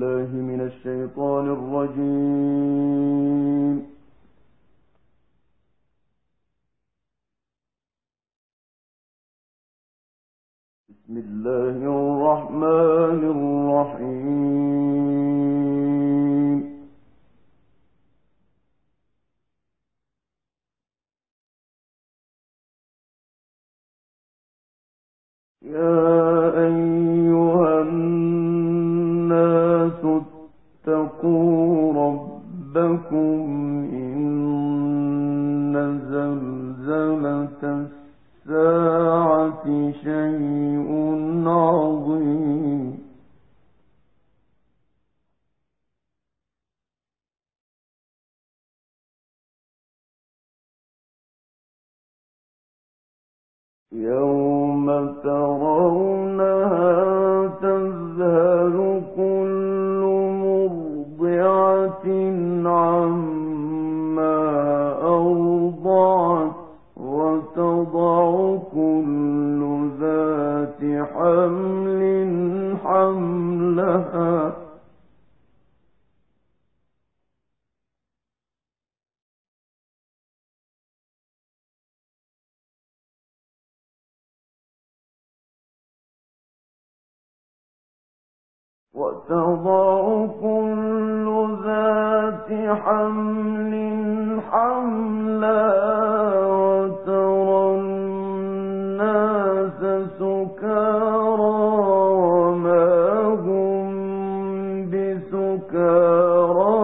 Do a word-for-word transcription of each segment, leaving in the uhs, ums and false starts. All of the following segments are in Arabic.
بالله من الشيطان الرجيم. بسم الله الرحمن الرحيم. يا أيها الناس اتقوا ربكم إن زلزلة الساعة شيء عظيم. يوم ترونها تذهل كل مرضعة عما أرضعت وتضع كل ذات حمل حملها وتضع كل ذات حمل حملها وترى الناس سكارى وما هم بسكارى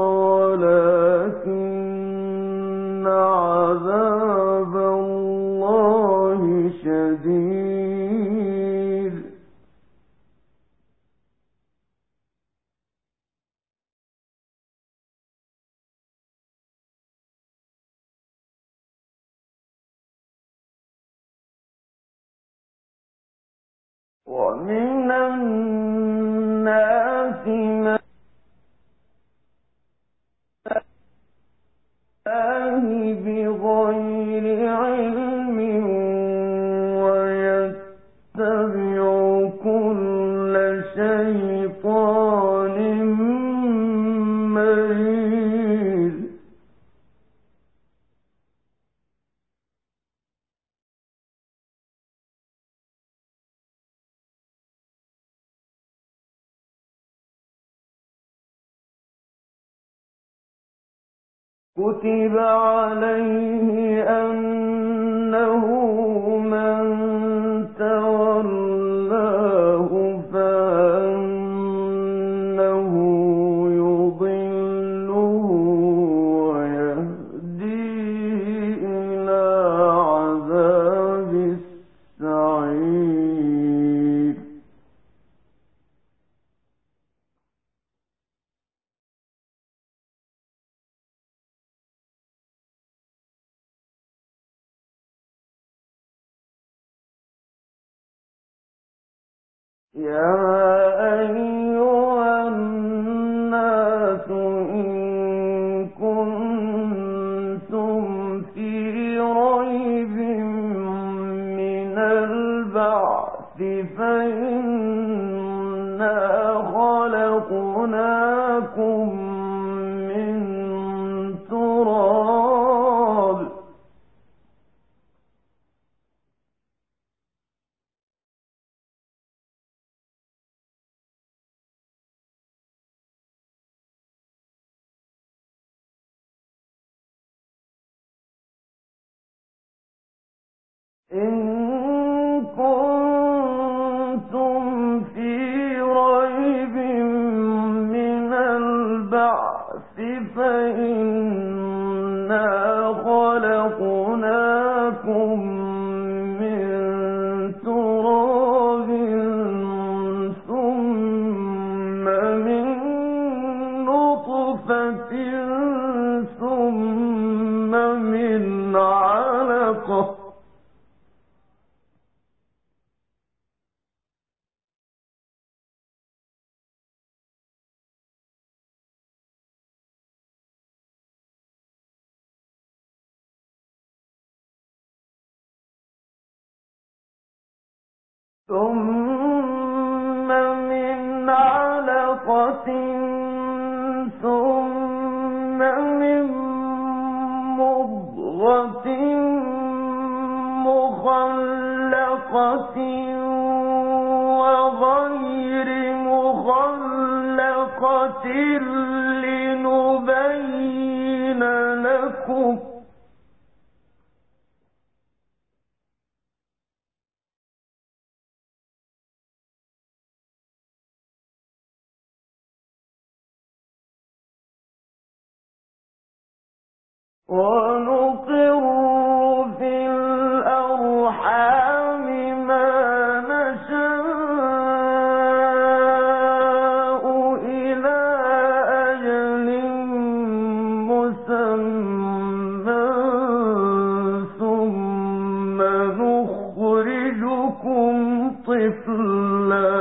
ولكن عذاب الله شديد. ومن الناس من بغير علم ويتبع كل شيطان مريد. كتب عليه أنه من تولاه فأنه يضله ويهديه إلى عذاب السعير. يا أيها الناس إن كنتم في ريب من البعث فإنا خلقناكم من تراب إن كنتم في ريب من البعث فإنا خلقناكم من تراب ثم من نطفة ثم من علقة ثم من علقة علقة ثم من مضغة مخلقة وغير مخلقة لنبين لكم ونقر في الأرحام ما نشاء إلى أجل مسمى ثم نخرجكم طفلا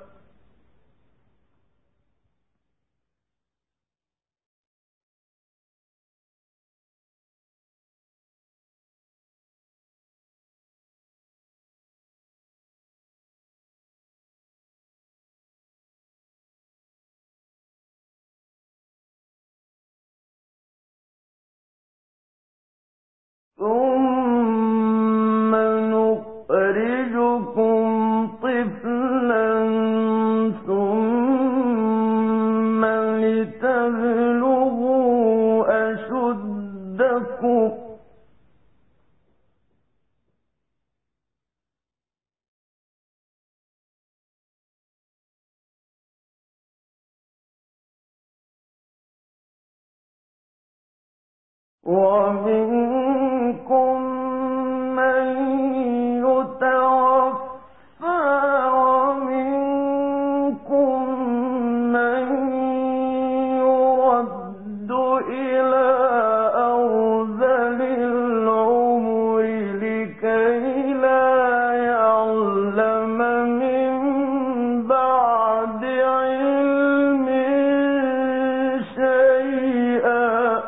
ثم نخرجكم طفلا ثم لتبلغوا أشدكم ومنكم من يتوفى ومنكم من يرد إلى أرذل العمر لكي لا يعلم من بعد علم شيئا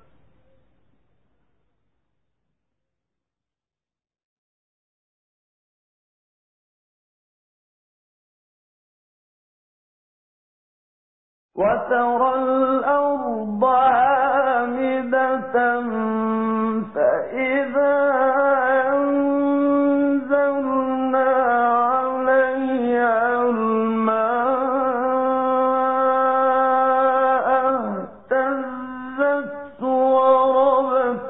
وترى الأرض هامدة فإذا أنزلنا عليها الماء اهتزت وربت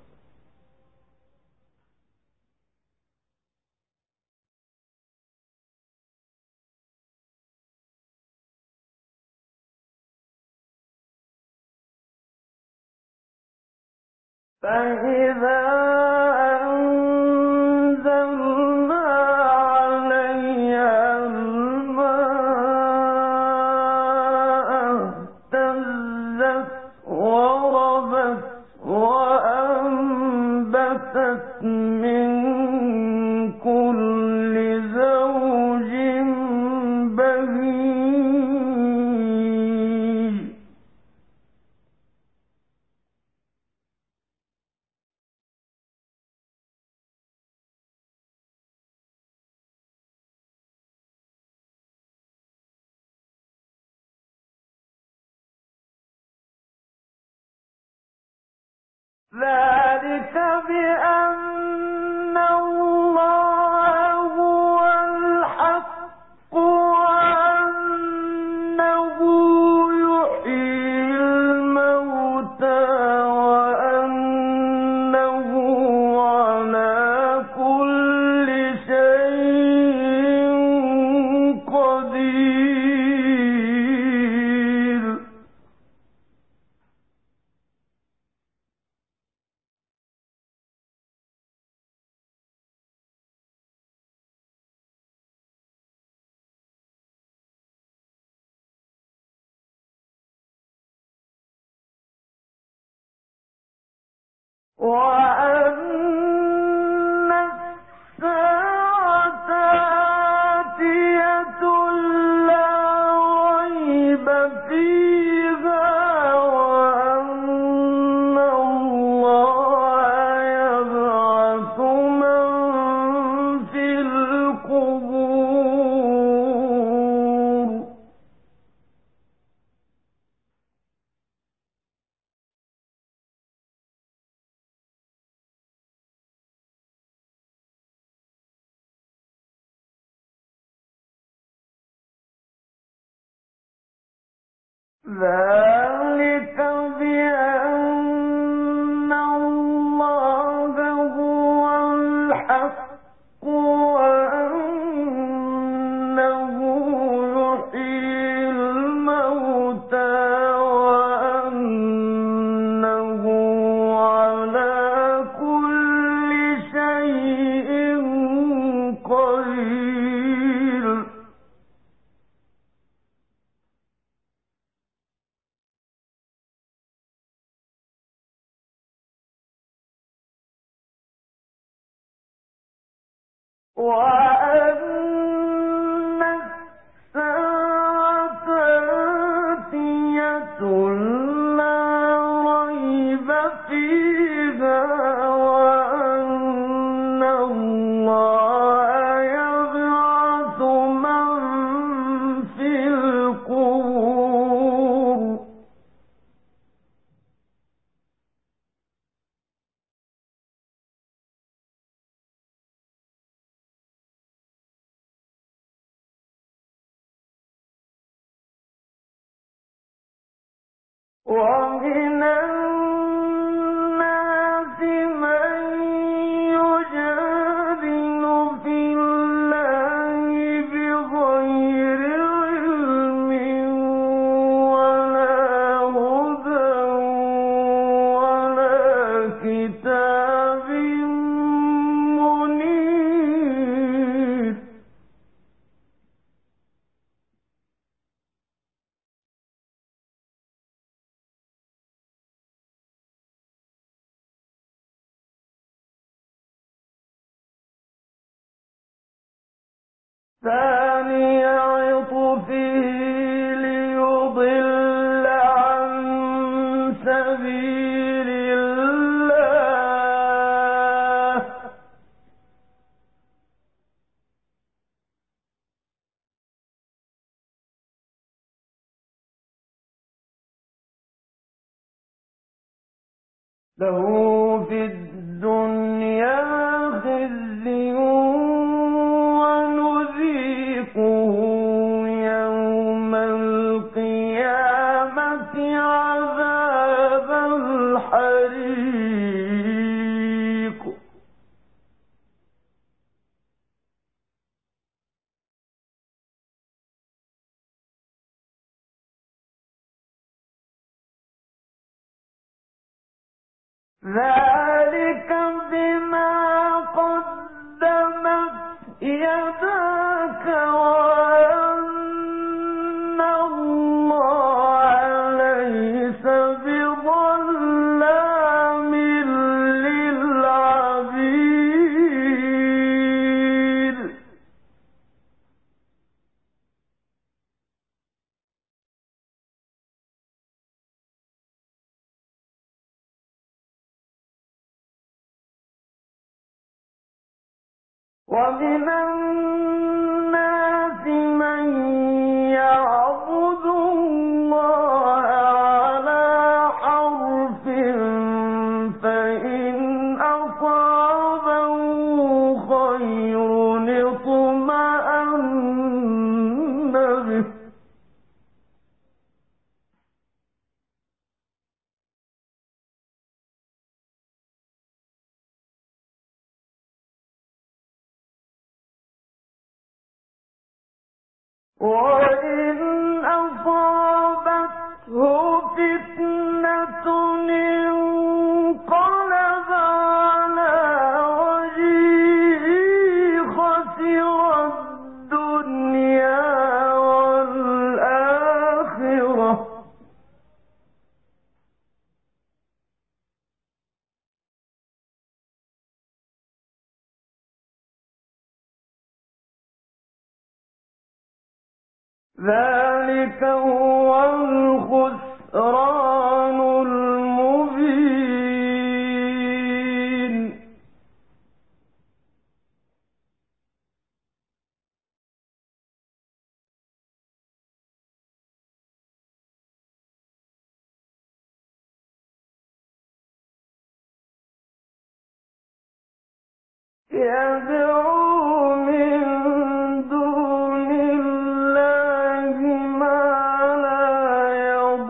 فإذا أنزلنا عليها الماء اهتزت وربت وأنبتت من كل زوج بهيج ذلك بأن الله هو الحق وأنه يحيي الموتى وأنه على كل شيء قدير وأن الساعة آتية لا ريب فيها وأن الله يبعث من في القبور ذلك بأن الله هو الحق وأنه يحيي الموتى وأنه على كل شيء قدير. وأن الساعة آتية لا ريب فيها وأن الله يبعث من في القبور. ومن الناس من يجادل في الله بغير علم ولا هدى ولا كتاب منير. ثاني عطفه ليضل عن سبيل الله له في الدنيا خزي ونذيقه يوم القيامة عذاب الحريق. ذلك بما قدمت يداك وأن الله ليس بظلام للعبيد. ومن الناس من يعبد الله على حرف فإن أصابه خير اطمأن به وإن أصابته فتنة انقلب على وجهه خسر الدنيا والآخرة ذلك هو الخسران المبين. يدعو من دون الله ما لا يضره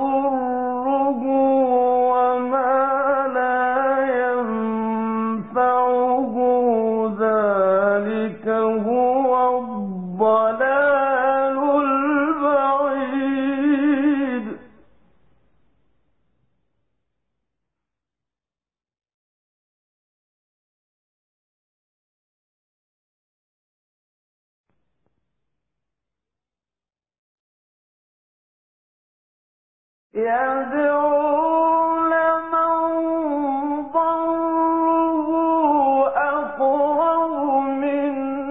يدعو لمن ضره أقرب من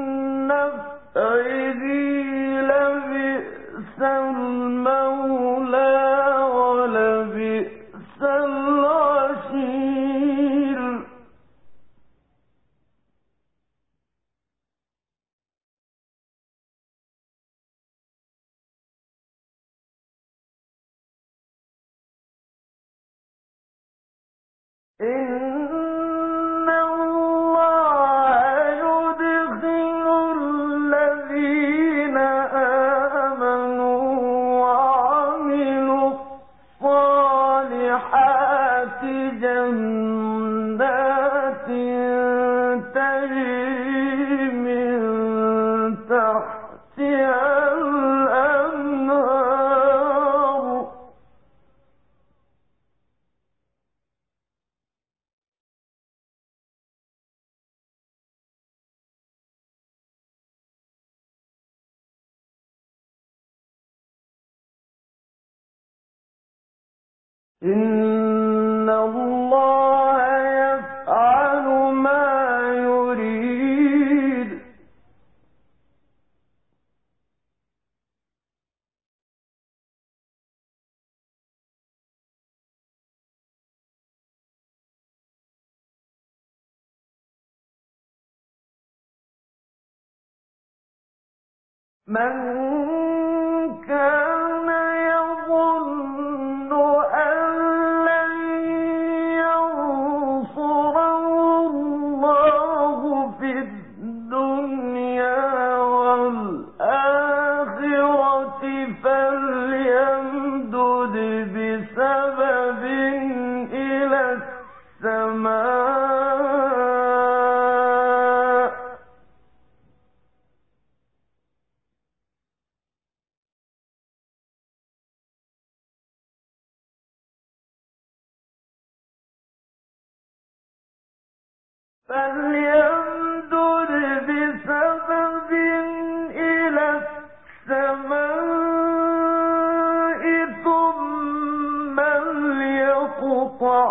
نفعه لبئس المولى ولبئس العشير إن الله يدخل الذين آمنوا وعملوا الصالحات جنات تجري من تحتها الأنهار إن الله يفعل ما يريد من كان يظن أن لن ينصره الله في الدنيا والآخرة فليمدد بسبب إلى السماء فليمدد بسبب إلى السماء ثم ليقطع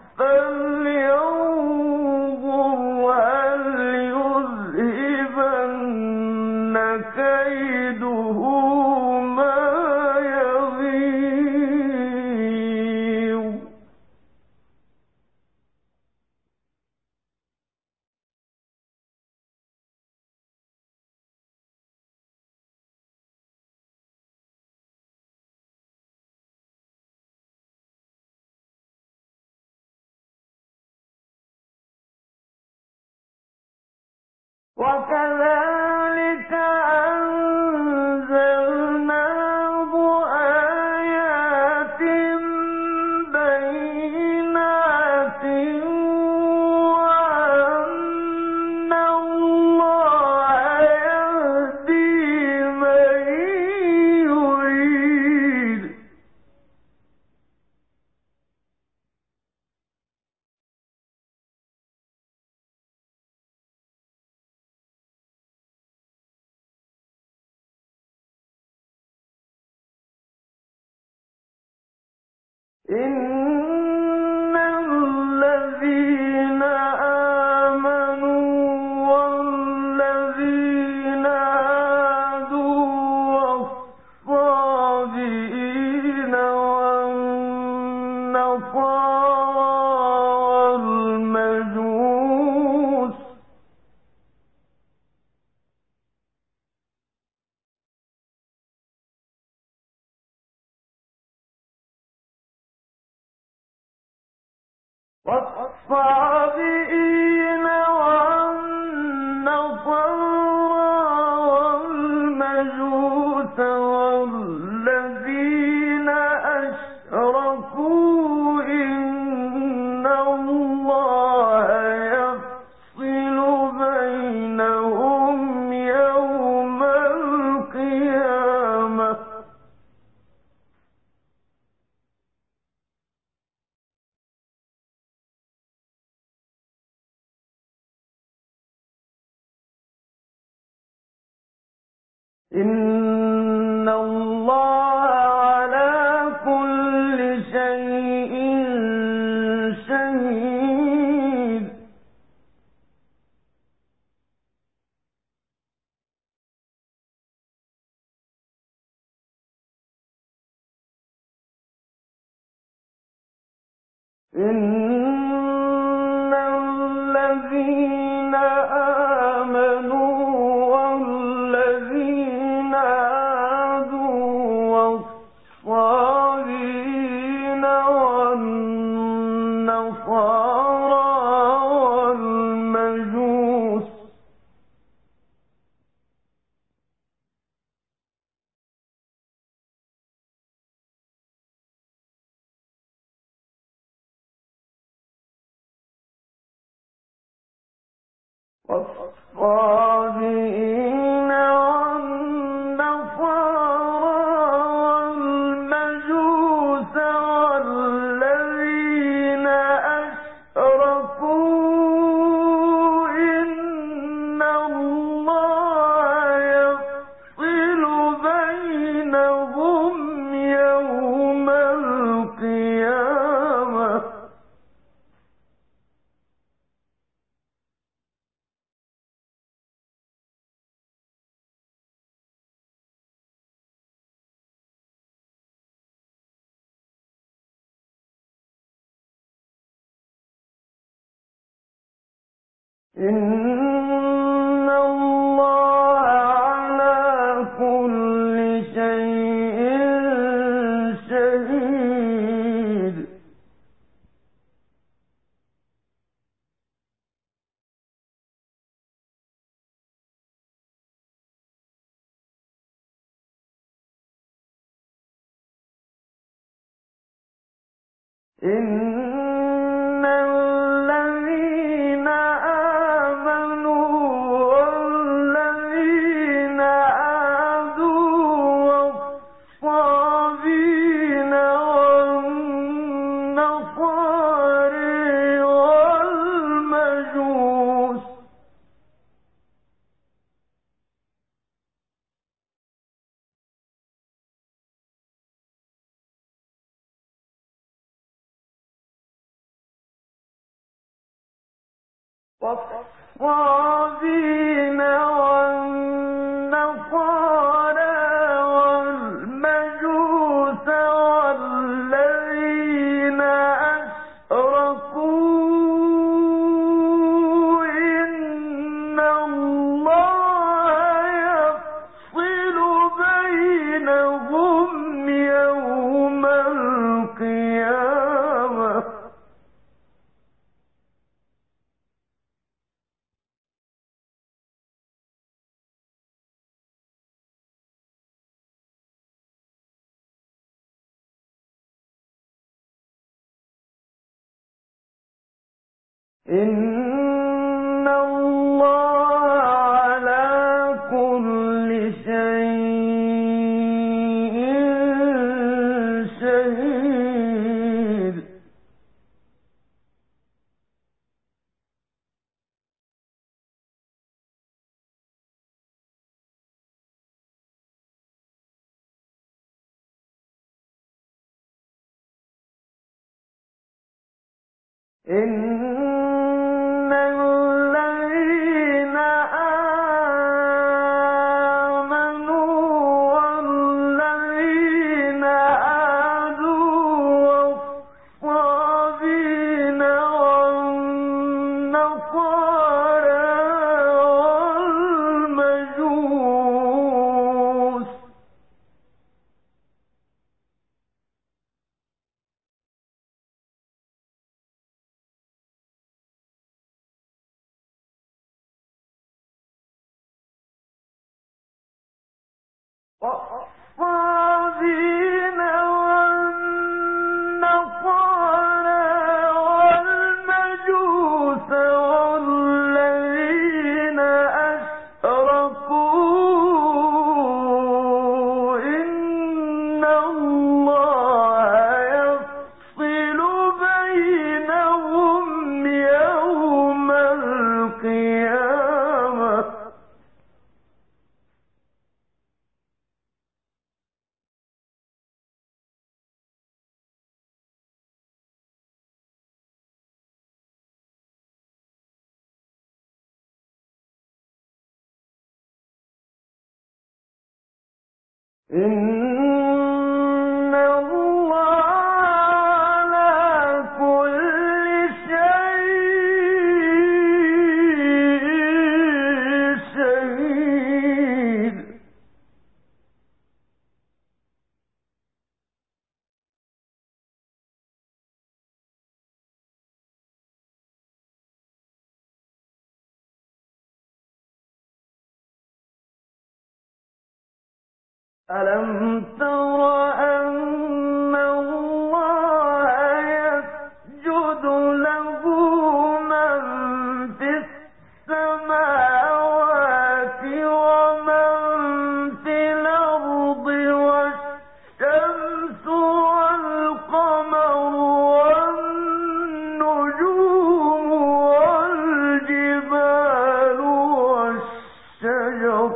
فلينظر هل يذهبن كيده ما يغيظ وكذلك أنزلناه آيات بينات وأن الله يهدي من يريد إن الذين آمنوا والذين هادوا والصابئين والنصارى والمجوس والصابئين والنصارى والمجوس والذين أشركوا إن الله يفصل بينهم يوم القيامة إن الله على كل إن الذين آمنوا والذين هادوا والصابئين والنصارى والمجوس والصابئين والنصارى والمجوس والذين أشركوا إن الله يفصل بينهم يوم القيامة إن الله على كل شيء شهيد إن الذين آمنوا والذين هادوا والصابئين والنصارى والمجوس والصابين والنصارى والمجوس والذين أشركوا إن الله يفصل بينهم يوم القيامة إن الله على كل شيء شهيد إن الذين آمنوا والذين هادوا والصابئين والنصارى والمجوس والصابئين والنصارى والمجوس والذين أشركوا إن الله يفصل بينهم يوم القيامة إن الله على كل ألم تر أن الله يسجد له من في السماوات ومن في الأرض والشمس والقمر والنجوم والجبال والشجر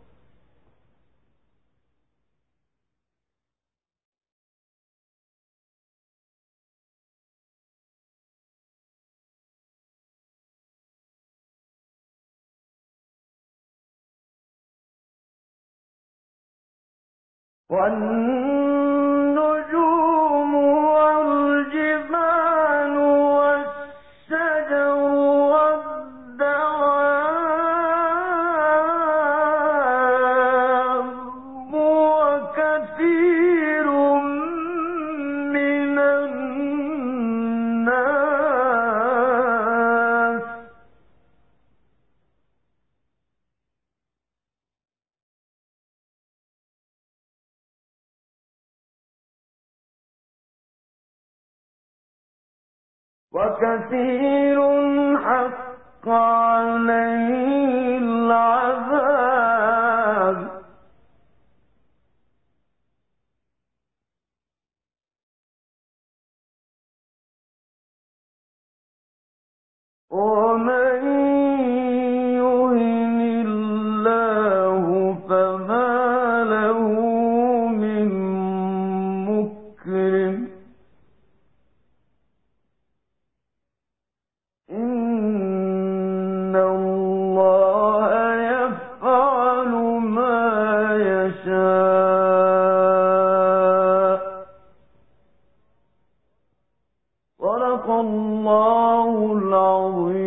والنجوم والجبال والشجر والدواب وكثير من الناس وكثير حق عليه العذاب ومن يهن الله فما له من مكرم إن الله يفعل ما يشاء صدق الله العظيم